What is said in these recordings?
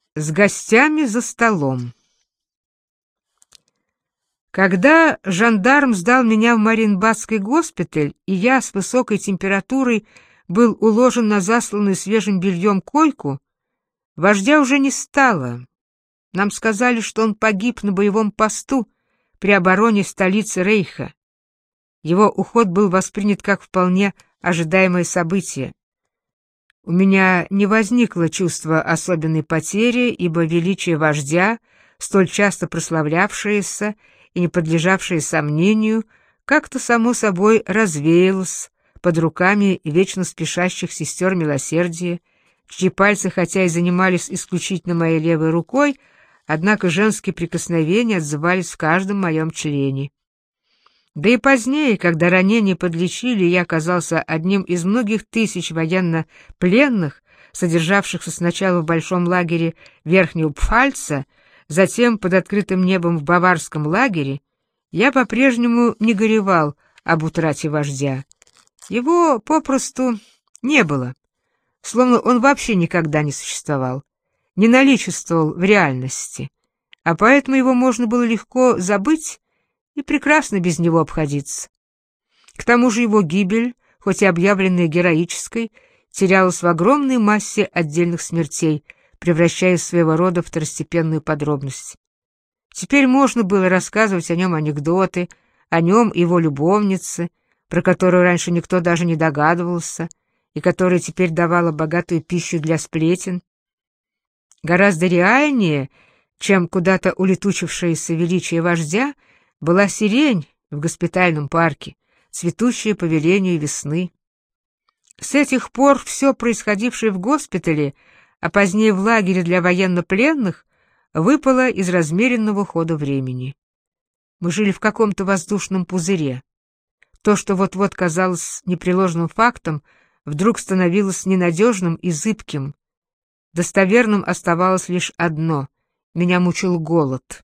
С гостями за столом. Когда жандарм сдал меня в Мариенбадский госпиталь, и я с высокой температурой был уложен на засланную свежим бельем койку, вождя уже не стало. Нам сказали, что он погиб на боевом посту при обороне столицы Рейха. Его уход был воспринят как вполне ожидаемое событие. У меня не возникло чувства особенной потери, ибо величие вождя, столь часто прославлявшееся и не подлежавшее сомнению, как-то само собой развеялось под руками вечно спешащих сестер милосердия, чьи пальцы хотя и занимались исключительно моей левой рукой, однако женские прикосновения отзывались в каждом моем члене. Да и позднее, когда ранение подлечили, я оказался одним из многих тысяч военнопленных, содержавшихся сначала в большом лагере Верхнего Пфальца, затем под открытым небом в Баварском лагере, я по-прежнему не горевал об утрате вождя. Его попросту не было, словно он вообще никогда не существовал, не наличествовал в реальности, а поэтому его можно было легко забыть и прекрасно без него обходиться. К тому же его гибель, хоть и объявленная героической, терялась в огромной массе отдельных смертей, превращаясь своего рода второстепенную подробность. Теперь можно было рассказывать о нем анекдоты, о нем и его любовнице, про которую раньше никто даже не догадывался, и которая теперь давала богатую пищу для сплетен. Гораздо реальнее, чем куда-то улетучившееся величие вождя, была сирень в госпитальном парке, цветущая по велению весны. С этих пор все происходившее в госпитале, а позднее в лагере для военнопленных, выпало из размеренного хода времени. Мы жили в каком-то воздушном пузыре. То, что вот-вот казалось непреложным фактом, вдруг становилось ненадежным и зыбким. Достоверным оставалось лишь одно — меня мучил голод.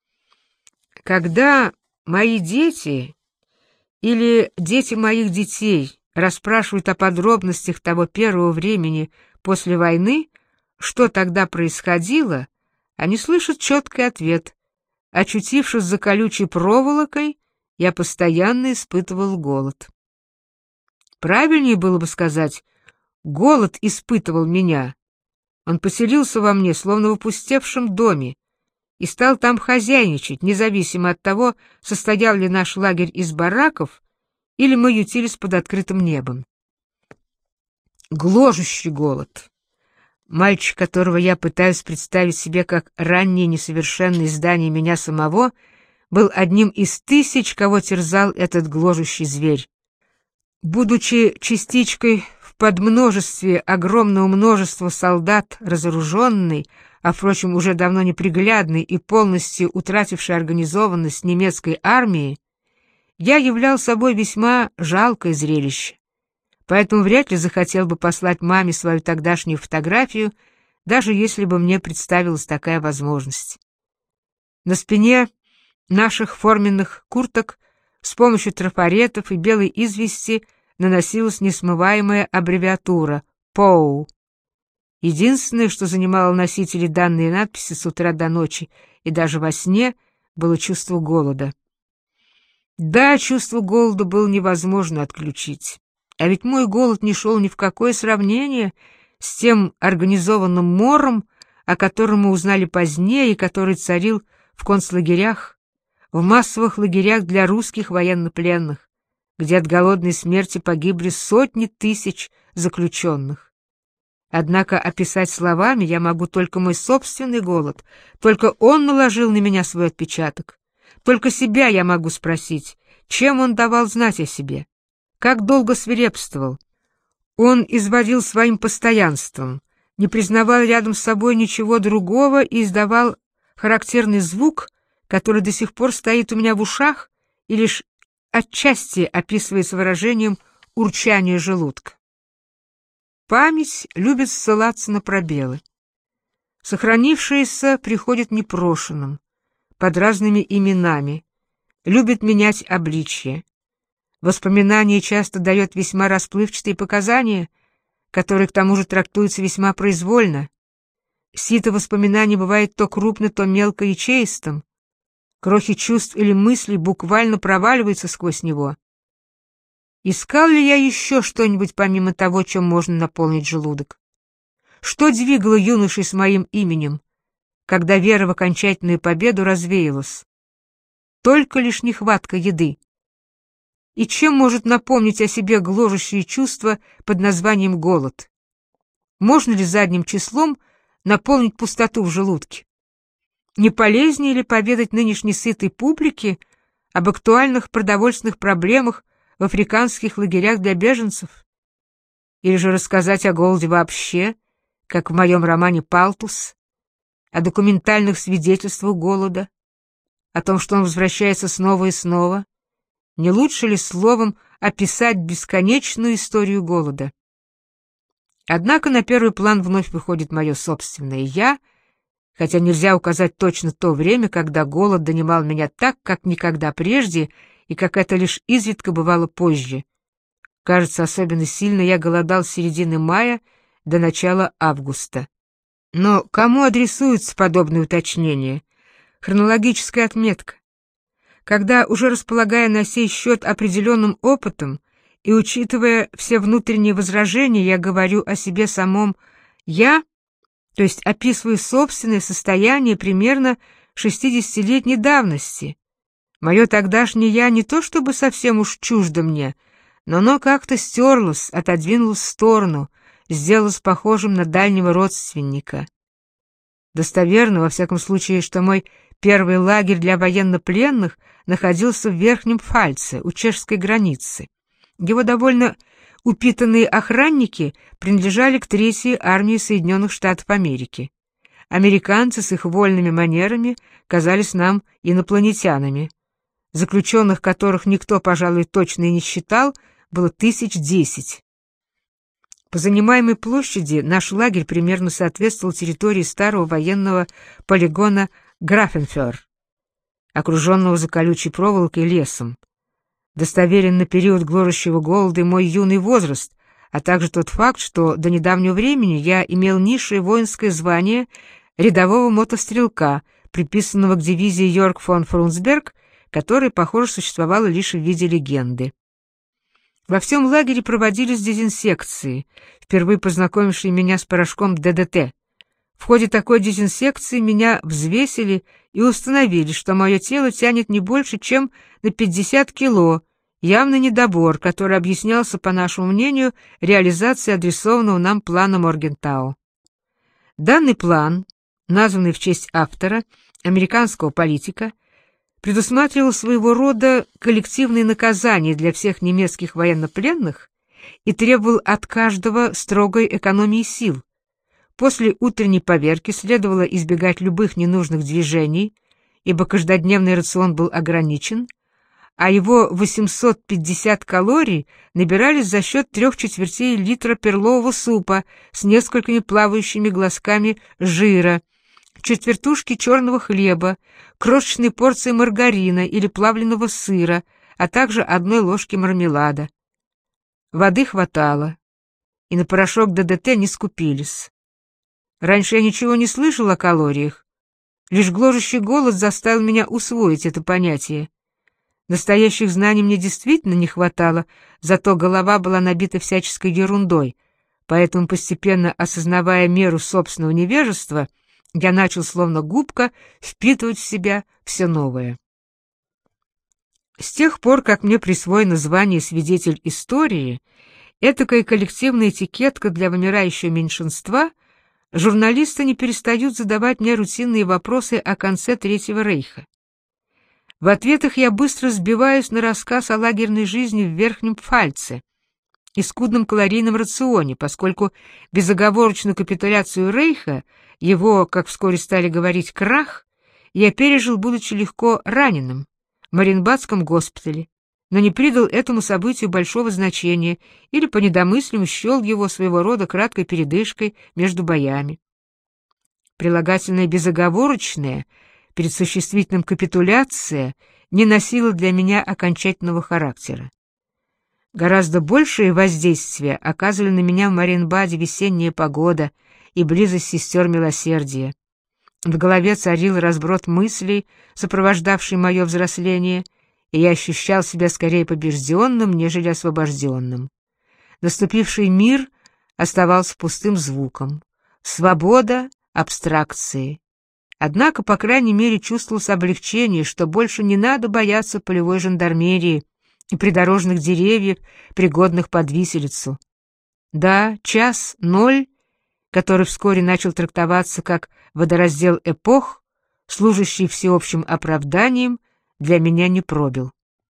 Когда мои дети или дети моих детей расспрашивают о подробностях того первого времени после войны, что тогда происходило, они слышат четкий ответ. Очутившись за колючей проволокой, я постоянно испытывал голод. Правильнее было бы сказать, голод испытывал меня. Он поселился во мне, словно в опустевшем доме, и стал там хозяйничать, независимо от того, состоял ли наш лагерь из бараков или мы ютились под открытым небом. Гложущий голод. Мальчик, которого я пытаюсь представить себе как раннее несовершенное издание меня самого, был одним из тысяч, кого терзал этот гложущий зверь. Будучи частичкой в подмножестве огромного множества солдат, разоруженный, а, впрочем, уже давно неприглядной и полностью утратившей организованность немецкой армии, я являл собой весьма жалкое зрелище. Поэтому вряд ли захотел бы послать маме свою тогдашнюю фотографию, даже если бы мне представилась такая возможность. На спине наших форменных курток с помощью трафаретов и белой извести наносилась несмываемая аббревиатура «ПОУ». Единственное, что занимало носителей данной надписи с утра до ночи и даже во сне, было чувство голода. Да, чувство голода было невозможно отключить. А ведь мой голод не шел ни в какое сравнение с тем организованным мором, о котором мы узнали позднее и который царил в концлагерях, в массовых лагерях для русских военнопленных, где от голодной смерти погибли сотни тысяч заключенных. Однако описать словами я могу только мой собственный голод, только он наложил на меня свой отпечаток. Только себя я могу спросить, чем он давал знать о себе, как долго свирепствовал. Он изводил своим постоянством, не признавал рядом с собой ничего другого и издавал характерный звук, который до сих пор стоит у меня в ушах и лишь отчасти описывается выражением урчания желудка. Память любит ссылаться на пробелы. Сохранившееся приходит непрошенным, под разными именами, любит менять обличье. Воспоминание часто дает весьма расплывчатые показания, которые к тому же трактуются весьма произвольно. Сито воспоминаний бывает то крупно, то мелко ячеистым. Крохи чувств или мыслей буквально проваливаются сквозь него. Искал ли я еще что-нибудь помимо того, чем можно наполнить желудок? Что двигало юношей с моим именем, когда вера в окончательную победу развеялась? Только лишь нехватка еды. И чем может напомнить о себе гложущее чувство под названием голод? Можно ли задним числом наполнить пустоту в желудке? Не полезнее ли поведать нынешней сытой публике об актуальных продовольственных проблемах в африканских лагерях для беженцев? Или же рассказать о голоде вообще, как в моем романе «Палтус», о документальных свидетельствах голода, о том, что он возвращается снова и снова? Не лучше ли словом описать бесконечную историю голода? Однако на первый план вновь выходит мое собственное «я», хотя нельзя указать точно то время, когда голод донимал меня так, как никогда прежде, и как это лишь изредка бывало позже. Кажется, особенно сильно я голодал с середины мая до начала августа. Но кому адресуются подобные уточнения? Хронологическая отметка. Когда, уже располагая на сей счет определенным опытом и учитывая все внутренние возражения, я говорю о себе самом «я», то есть описываю собственное состояние примерно 60-летней давности. Мое тогдашнее «я» не то чтобы совсем уж чуждо мне, но оно как-то стерлось, отодвинулось в сторону, сделалось похожим на дальнего родственника. Достоверно, во всяком случае, что мой первый лагерь для военнопленных находился в Верхнем Пфальце, у чешской границы. Его довольно упитанные охранники принадлежали к Третьей армии Соединенных Штатов Америки. Американцы с их вольными манерами казались нам инопланетянами. Заключенных, которых никто, пожалуй, точно и не считал, было 1010. По занимаемой площади наш лагерь примерно соответствовал территории старого военного полигона Графенфёр, окруженного за колючей проволокой лесом. Достоверен на период гложущего голода и мой юный возраст, а также тот факт, что до недавнего времени я имел низшее воинское звание рядового мотострелка, приписанного к дивизии Йорк фон Фрунсберг, которая, похоже, существовала лишь в виде легенды. Во всем лагере проводились дезинсекции, впервые познакомившие меня с порошком ДДТ. В ходе такой дезинсекции меня взвесили и установили, что мое тело тянет не больше, чем на 50 кило, явный недобор, который объяснялся, по нашему мнению, реализацией адресованного нам плана Моргентау. Данный план, названный в честь автора, американского политика, предусматривал своего рода коллективные наказания для всех немецких военнопленных и требовал от каждого строгой экономии сил. После утренней поверки следовало избегать любых ненужных движений, ибо каждодневный рацион был ограничен, а его 850 калорий набирались за счет 3/4 литра перлового супа с несколькими плавающими глазками жира, четвертушки черного хлеба, крошечной порции маргарина или плавленого сыра, а также 1 ложки мармелада. Воды хватало, и на порошок ДДТ не скупились. Раньше я ничего не слышал о калориях. Лишь гложущий голод заставил меня усвоить это понятие. Настоящих знаний мне действительно не хватало, зато голова была набита всяческой ерундой, поэтому, постепенно осознавая меру собственного невежества, я начал, словно губка, впитывать в себя все новое. С тех пор, как мне присвоено звание «Свидетель истории», этакая коллективная этикетка для вымирающего меньшинства, журналисты не перестают задавать мне рутинные вопросы о конце Третьего Рейха. В ответах я быстро сбиваюсь на рассказ о лагерной жизни в Верхнем Пфальце и скудном калорийном рационе, поскольку безоговорочную капитуляцию Рейха, его, как вскоре стали говорить, крах, я пережил, будучи легко раненым в Мариенбадском госпитале, но не придал этому событию большого значения или по недомыслию счел его своего рода краткой передышкой между боями. Прилагательное «безоговорочное» перед существительным «капитуляция» не носило для меня окончательного характера. Гораздо большее воздействие оказывали на меня в Мариенбаде весенняя погода, и близость сестер милосердия. В голове царил разброд мыслей, сопровождавший мое взросление, и я ощущал себя скорее побежденным, нежели освобожденным. Наступивший мир оставался пустым звуком. Свобода абстракции. Однако, по крайней мере, чувствовалось облегчение, что больше не надо бояться полевой жандармерии и придорожных деревьев, пригодных под виселицу. Да, час 0, который вскоре начал трактоваться как водораздел эпох, служащий всеобщим оправданием, для меня не пробил.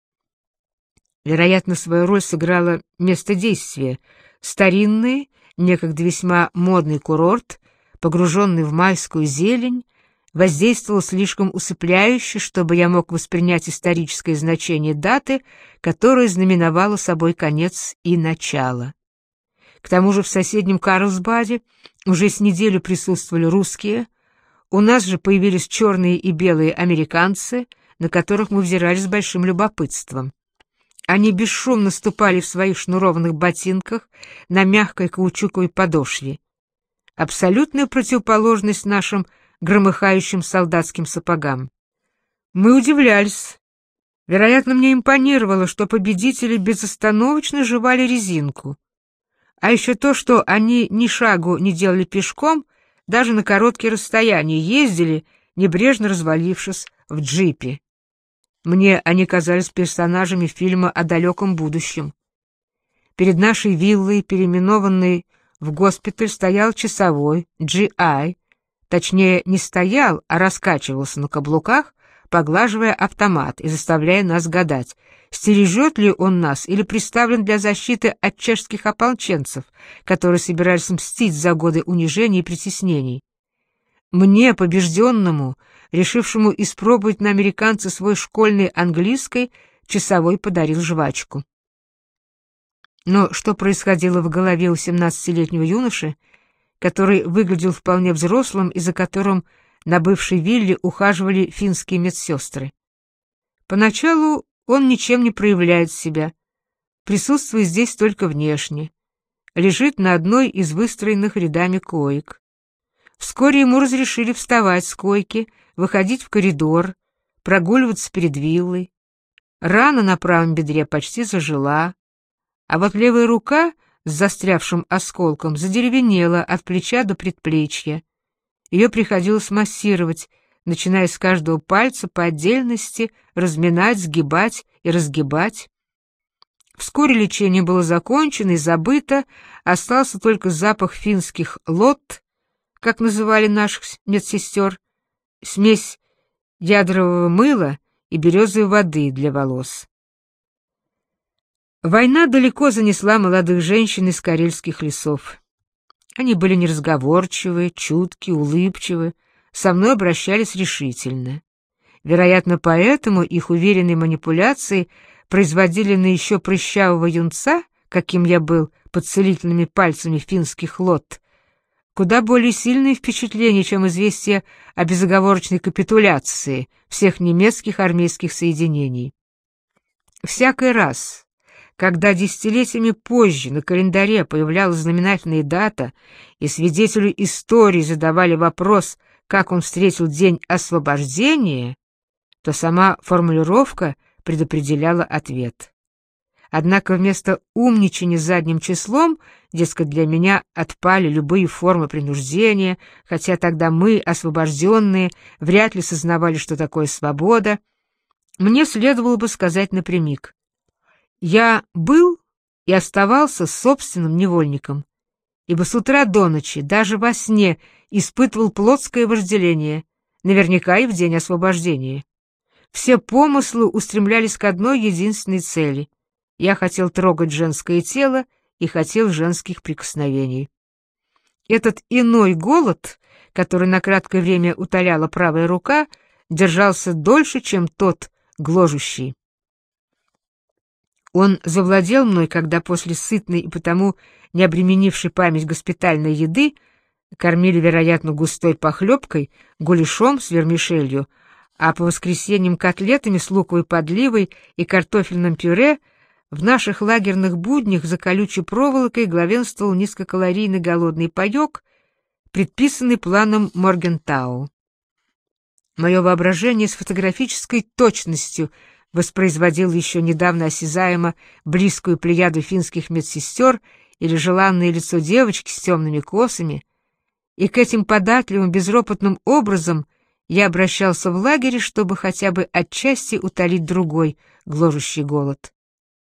Вероятно, свою роль сыграло место действия. Старинный, некогда весьма модный курорт, погруженный в майскую зелень, воздействовал слишком усыпляюще, чтобы я мог воспринять историческое значение даты, которая знаменовала собой конец и начало. К тому же в соседнем Карлсбаде уже с неделю присутствовали русские, у нас же появились черные и белые американцы, на которых мы взирали с большим любопытством. Они бесшумно ступали в своих шнурованных ботинках на мягкой каучуковой подошве. Абсолютная противоположность нашим громыхающим солдатским сапогам. Мы удивлялись. Вероятно, мне импонировало, что победители безостановочно жевали резинку. А еще то, что они ни шагу не делали пешком, даже на короткие расстояния ездили, небрежно развалившись в джипе. Мне они казались персонажами фильма о далеком будущем. Перед нашей виллой, переименованной в госпиталь, стоял часовой, GI, точнее, не стоял, а раскачивался на каблуках, поглаживая автомат и заставляя нас гадать, стережет ли он нас или приставлен для защиты от чешских ополченцев, которые собирались мстить за годы унижений и притеснений. Мне, побежденному, решившему испробовать на американце свой школьный английский, часовой подарил жвачку. Но что происходило в голове у 17-летнего юноши, который выглядел вполне взрослым и за которым на бывшей вилле ухаживали финские медсестры? Поначалу он ничем не проявляет себя, присутствует здесь только внешне, лежит на одной из выстроенных рядами коек. Вскоре ему разрешили вставать с койки, выходить в коридор, прогуливаться перед виллой. Рана на правом бедре почти зажила, а вот левая рука с застрявшим осколком задеревенела от плеча до предплечья. Ее приходилось массировать, начиная с каждого пальца по отдельности, разминать, сгибать и разгибать. Вскоре лечение было закончено и забыто, остался только запах финских лот, как называли наших медсестер, смесь ядрового мыла и березовой воды для волос. Война далеко занесла молодых женщин из карельских лесов. Они были неразговорчивы, чутки, улыбчивы, со мной обращались решительно. Вероятно, поэтому их уверенные манипуляции производили на еще прыщавого юнца, каким я был, под целительными пальцами финских лот, куда более сильные впечатления, чем известие о безоговорочной капитуляции всех немецких армейских соединений. Всякий раз, когда десятилетиями позже на календаре появлялась знаменательная дата, и свидетелю истории задавали вопрос, как он встретил день освобождения, то сама формулировка предопределяла ответ. Однако вместо умничания задним числом, дескать, для меня отпали любые формы принуждения, хотя тогда мы, освобожденные, вряд ли сознавали, что такое свобода, мне следовало бы сказать напрямик: я был и оставался собственным невольником, ибо с утра до ночи, даже во сне, испытывал плотское вожделение, наверняка и в день освобождения. Все помыслы устремлялись к одной единственной цели. Я хотел трогать женское тело и хотел женских прикосновений. Этот иной голод, который на краткое время утоляла правая рука, держался дольше, чем тот гложущий. Он завладел мной, когда после сытной и потому не обременившей память госпитальной еды кормили, вероятно, густой похлебкой, гуляшом с вермишелью, а по воскресеньям котлетами с луковой подливой и картофельным пюре. В наших лагерных буднях за колючей проволокой главенствовал низкокалорийный голодный паёк, предписанный планом Моргентау. Мое воображение с фотографической точностью воспроизводило еще недавно осязаемо близкую плеяду финских медсестер или желанное лицо девочки с темными косами, и к этим податливым, безропотным образом я обращался в лагере, чтобы хотя бы отчасти утолить другой, гложущий голод.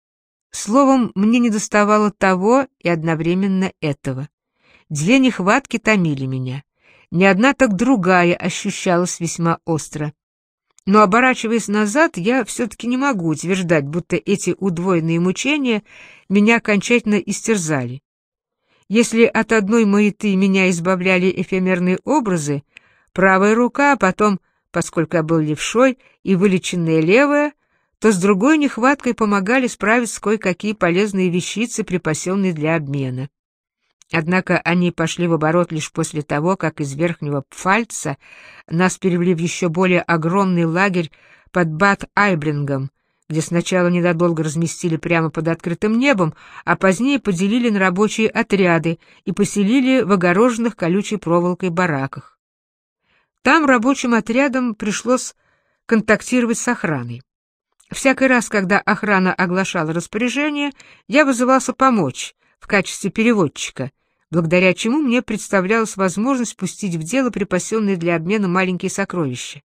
Словом, мне недоставало того и одновременно этого. Две нехватки томили меня. Ни одна, так другая ощущалась весьма остро. Но, оборачиваясь назад, я все-таки не могу утверждать, будто эти удвоенные мучения меня окончательно истерзали. Если от одной маяты меня избавляли эфемерные образы, правая рука, а потом, поскольку я был левшой, и вылеченная левая, то с другой нехваткой помогали справиться кое-какие полезные вещицы, припасенные для обмена. Однако они пошли в оборот лишь после того, как из Верхнего Пфальца нас перевели в еще более огромный лагерь под Бад-Айблингом, где сначала ненадолго разместили прямо под открытым небом, а позднее поделили на рабочие отряды и поселили в огороженных колючей проволокой бараках. Там рабочим отрядам пришлось контактировать с охраной. Всякий раз, когда охрана оглашала распоряжение, я вызывался помочь в качестве переводчика, благодаря чему мне представлялась возможность пустить в дело припасенные для обмена маленькие сокровища.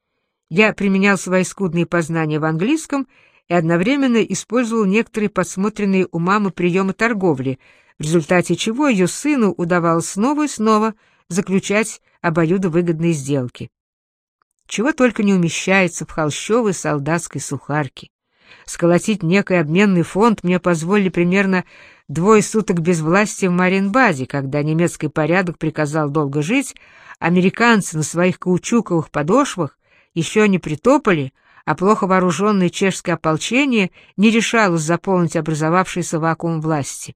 Я применял свои скудные познания в английском и одновременно использовал некоторые подсмотренные у мамы приемы торговли, в результате чего ее сыну удавалось снова и снова заключать обоюдовыгодные сделки. Чего только не умещается в холщовой солдатской сухарке. Сколотить некий обменный фонд мне позволили примерно 2 суток безвластия в Мариенбаде, когда немецкий порядок приказал долго жить, американцы на своих каучуковых подошвах еще не притопали, а плохо вооруженное чешское ополчение не решалось заполнить образовавшийся вакуум власти.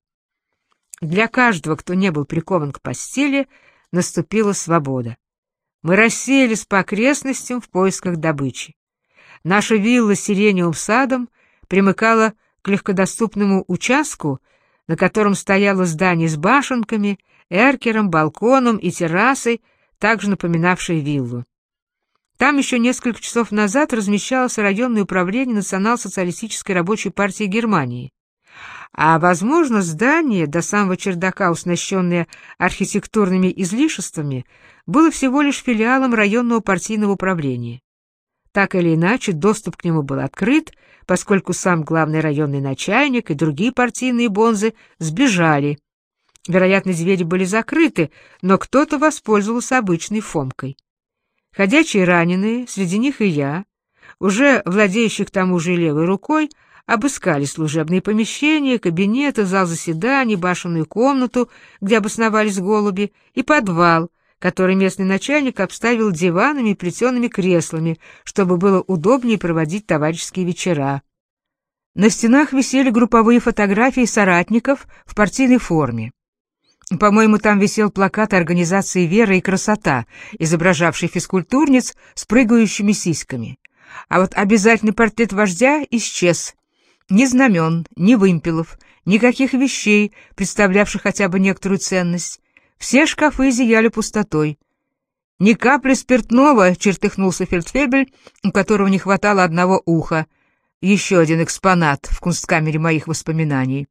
Для каждого, кто не был прикован к постели, наступила свобода. Мы рассеялись по окрестностям в поисках добычи. Наша вилла с сиреневым садом примыкала к легкодоступному участку, на котором стояло здание с башенками, эркером, балконом и террасой, также напоминавшей виллу. Там еще несколько часов назад размещалось районное управление Национал-социалистической рабочей партии Германии. А, возможно, здание, до самого чердака оснащенное архитектурными излишествами, было всего лишь филиалом районного партийного управления. Так или иначе, доступ к нему был открыт, поскольку сам главный районный начальник и другие партийные бонзы сбежали. Вероятно, двери были закрыты, но кто-то воспользовался обычной Фомкой. Ходячие раненые, среди них и я, уже владеющие к тому же левой рукой, обыскали служебные помещения, кабинеты, зал заседаний, башенную комнату, где обосновались голуби, и подвал, который местный начальник обставил диванами и плетеными креслами, чтобы было удобнее проводить товарищеские вечера. На стенах висели групповые фотографии соратников в партийной форме. По-моему, там висел плакат организации «Вера и красота», изображавший физкультурниц с прыгающими сиськами. А вот обязательный портрет вождя исчез. Ни знамен, ни вымпелов, никаких вещей, представлявших хотя бы некоторую ценность. Все шкафы зияли пустотой. «Ни капли спиртного», — чертыхнулся фельдфебель, у которого не хватало одного уха. Еще один экспонат в кунсткамере моих воспоминаний.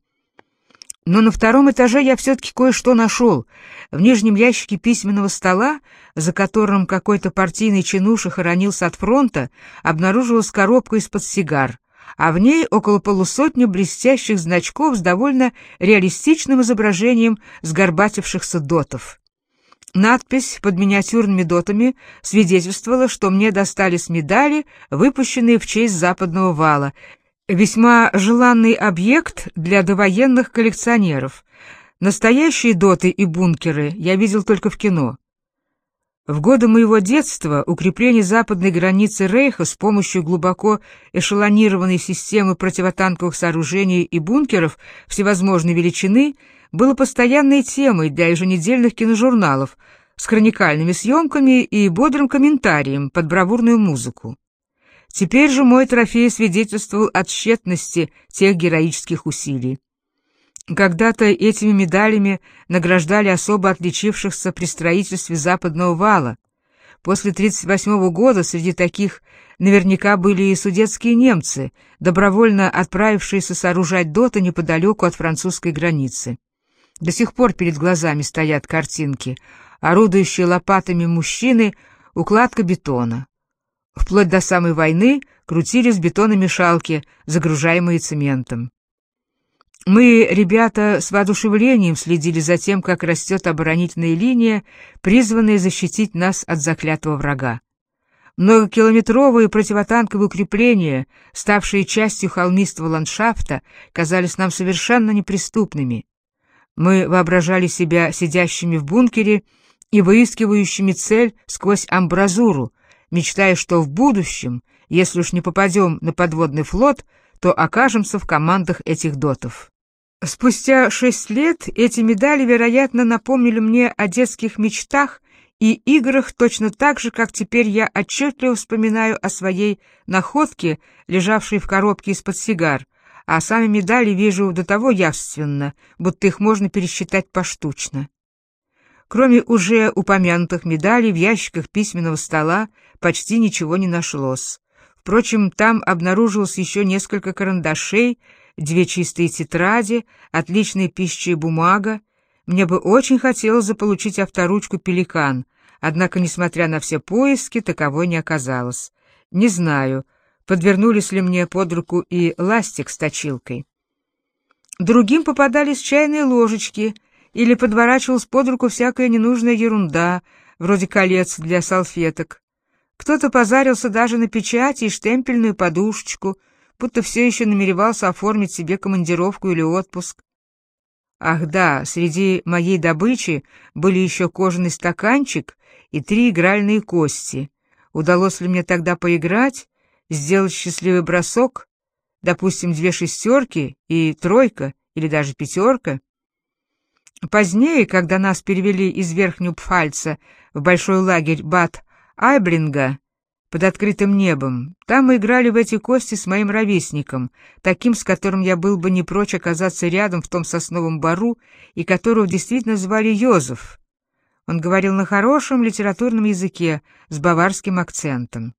Но на 2-м этаже я все-таки кое-что нашел. В нижнем ящике письменного стола, за которым какой-то партийный чинуша хоронился от фронта, обнаружилась коробка из-под сигар, а в ней около полусотни блестящих значков с довольно реалистичным изображением сгорбатившихся дотов. Надпись под миниатюрными дотами свидетельствовала, что мне достались медали, выпущенные в честь Западного вала, весьма желанный объект для довоенных коллекционеров. Настоящие доты и бункеры я видел только в кино. В годы моего детства укрепление западной границы Рейха с помощью глубоко эшелонированной системы противотанковых сооружений и бункеров всевозможной величины было постоянной темой для еженедельных киножурналов с хроникальными съемками и бодрым комментарием под бравурную музыку. Теперь же мой трофей свидетельствовал о тщетности тех героических усилий. Когда-то этими медалями награждали особо отличившихся при строительстве Западного вала. После 1938 года среди таких наверняка были и судетские немцы, добровольно отправившиеся сооружать доты неподалеку от французской границы. До сих пор перед глазами стоят картинки: орудующие лопатами мужчины, укладка бетона. Вплоть до самой войны крутились бетономешалки, загружаемые цементом. Мы, ребята, с воодушевлением следили за тем, как растет оборонительная линия, призванная защитить нас от заклятого врага. Многокилометровые противотанковые укрепления, ставшие частью холмистого ландшафта, казались нам совершенно неприступными. Мы воображали себя сидящими в бункере и выискивающими цель сквозь амбразуру, мечтая, что в будущем, если уж не попадем на подводный флот, то окажемся в командах этих дотов. Спустя 6 лет эти медали, вероятно, напомнили мне о детских мечтах и играх точно так же, как теперь я отчетливо вспоминаю о своей находке, лежавшей в коробке из-под сигар, а сами медали вижу до того явственно, будто их можно пересчитать поштучно. Кроме уже упомянутых медалей, в ящиках письменного стола почти ничего не нашлось. Впрочем, там обнаружилось еще несколько карандашей, 2 чистые тетради, отличная пища и бумага. Мне бы очень хотелось заполучить авторучку «Пеликан», однако, несмотря на все поиски, таковой не оказалось. Не знаю, подвернулись ли мне под руку и ластик с точилкой. Другим попадались чайные ложечки, или подворачивалась под руку всякая ненужная ерунда, вроде колец для салфеток. Кто-то позарился даже на печати и штемпельную подушечку, будто все еще намеревался оформить себе командировку или отпуск. Ах да, среди моей добычи были еще кожаный стаканчик и 3 игральные кости. Удалось ли мне тогда поиграть, сделать счастливый бросок, допустим, 2 шестерки и 3 или даже 5? Позднее, когда нас перевели из Верхнего Пфальца в большой лагерь Бад Айблинга под открытым небом, там мы играли в эти кости с моим ровесником, таким, с которым я был бы не прочь оказаться рядом в том сосновом бору, и которого действительно звали Йозеф. Он говорил на хорошем литературном языке с баварским акцентом.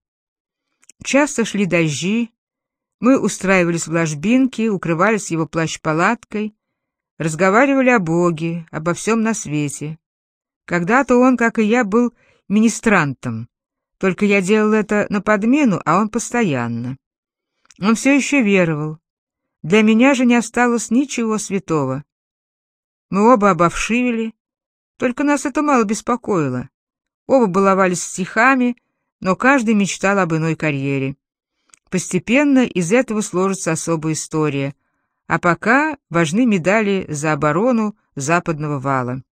Часто шли дожди, мы устраивались в ложбинке, укрывались его плащ-палаткой, разговаривали о Боге, обо всем на свете. Когда-то он, как и я, был министрантом, только я делал это на подмену, а он постоянно. Он все еще веровал. Для меня же не осталось ничего святого. Мы оба обовшивели, только нас это мало беспокоило. Оба баловались стихами, но каждый мечтал об иной карьере. Постепенно из этого сложится особая история, а пока важны медали за оборону Западного вала.